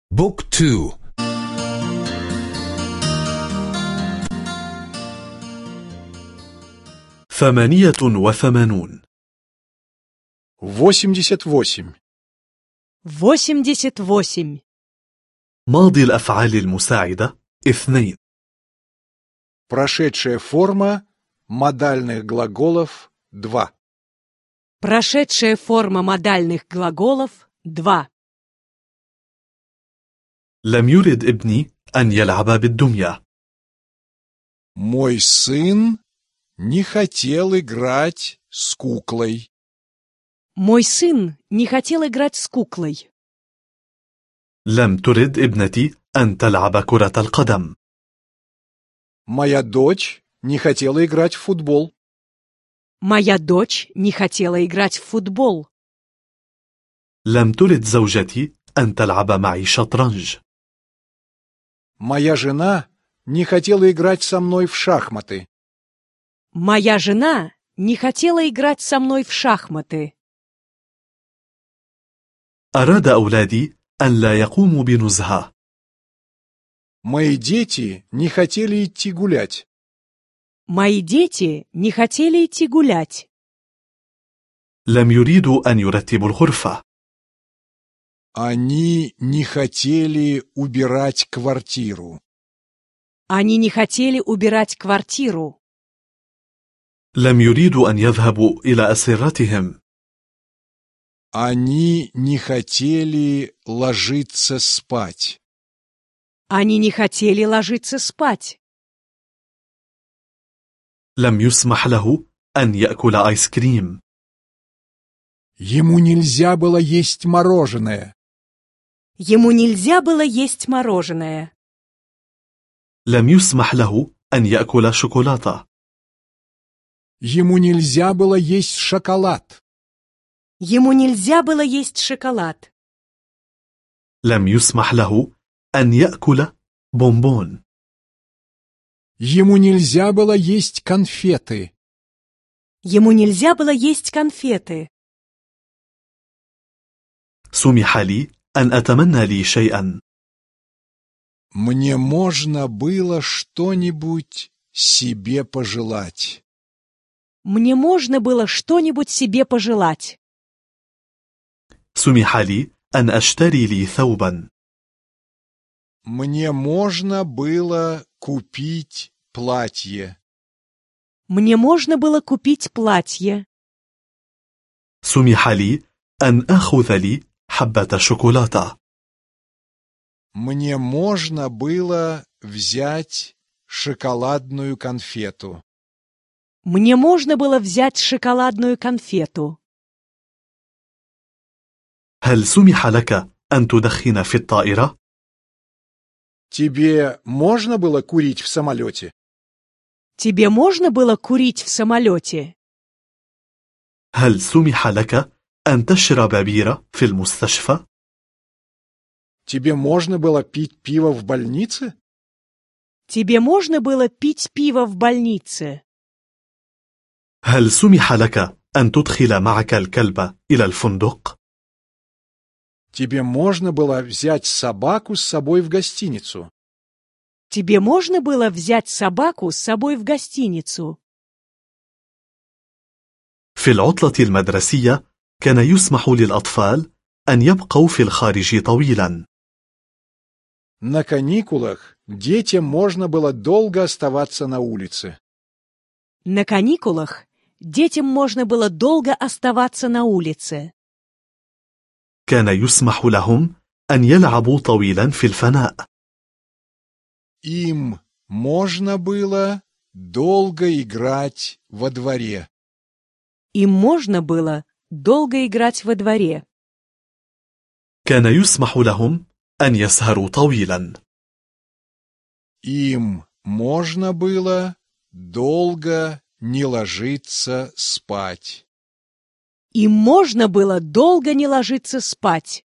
بوك تو. 88. 88. 88. ماضي الأفعال المساعدة 2. Прошедшая форма модальных глаголов 2. Прошедшая форма модальных глаголов 2. لم يرد ابني أن يلعب بالدمية. Мой сын не хотел играть с куклой. Мой сын не хотел играть с куклой. لم ترد ابنتي أن تلعب كرة القدم. Моя дочь не хотела играть в футбол. Моя дочь не хотела играть в футбол. لم ترد زوجتي أن تلعب معي شطرنج. Моя жена не хотела играть со мной в шахматы. Моя жена не хотела играть со мной в шахматы. أراد أولادي أن لا يقوموا بنزهة. Мои дети не хотели идти гулять. Мои дети не хотели идти гулять. لم يريدوا أن يرتبوا الغرفة. Они не хотели убирать квартиру. Они не хотели убирать квартиру. لم يريدوا أن يذهبوا إلى أسرتهم. Они не хотели ложиться спать. Они не хотели ложиться спать. لم يسمح له أن يأكل آيس كريم. Ему нельзя было есть мороженое. Ему нельзя было есть мороженое. لم يسمح له أن يأكل شوكولاتة. Ему нельзя было есть шоколад. Ему нельзя было есть шоколад. لم يسمح له أن يأكل بونبون. Ему нельзя было есть конфеты. Ему нельзя было есть конфеты. سمح لي أن أتمنى لي شيئا. Мне можно было что-нибудь себе пожелать. Мне можно было что-нибудь себе пожелать. سمح لي أن أشتري لي ثوبا. Мне можно было купить платье. Мне можно было купить платье. سمح لي أن أخذ لي حبة شوكولاتة. Мне можно было взять шоколадную конфету. Мне можно было взять шоколадную конфету. هل سمح لك أن تدخن في الطائرة؟ Тебе можно было курить в самолете? Тебе можно было курить в самолете? هل سمح لك أن تشرب بيرة في المستشفى؟ Тебе можно было пить пиво в больнице? Тебе можно было пить пиво в больнице? هل سمح لك أن تدخل معك الكلب إلى الفندق؟ Тебе можно было взять собаку с собой в гостиницу? Тебе можно было взять собаку с собой в гостиницу? في العطلة المدرسية كان يسمح للأطفال أن يبقوا في الخارج طويلا. На каникулах детям можно было долго оставаться на улице. На каникулах детям можно было долго оставаться на улице. كان يسمح لهم أن يلعبوا طويلا في الفناء. Им можно было долго играть во дворе. Им можно было долго играть во дворе. كان يسمح لهم أن يسهروا طويلا. Им можно было долго не ложиться спать. Им можно было долго не ложиться спать.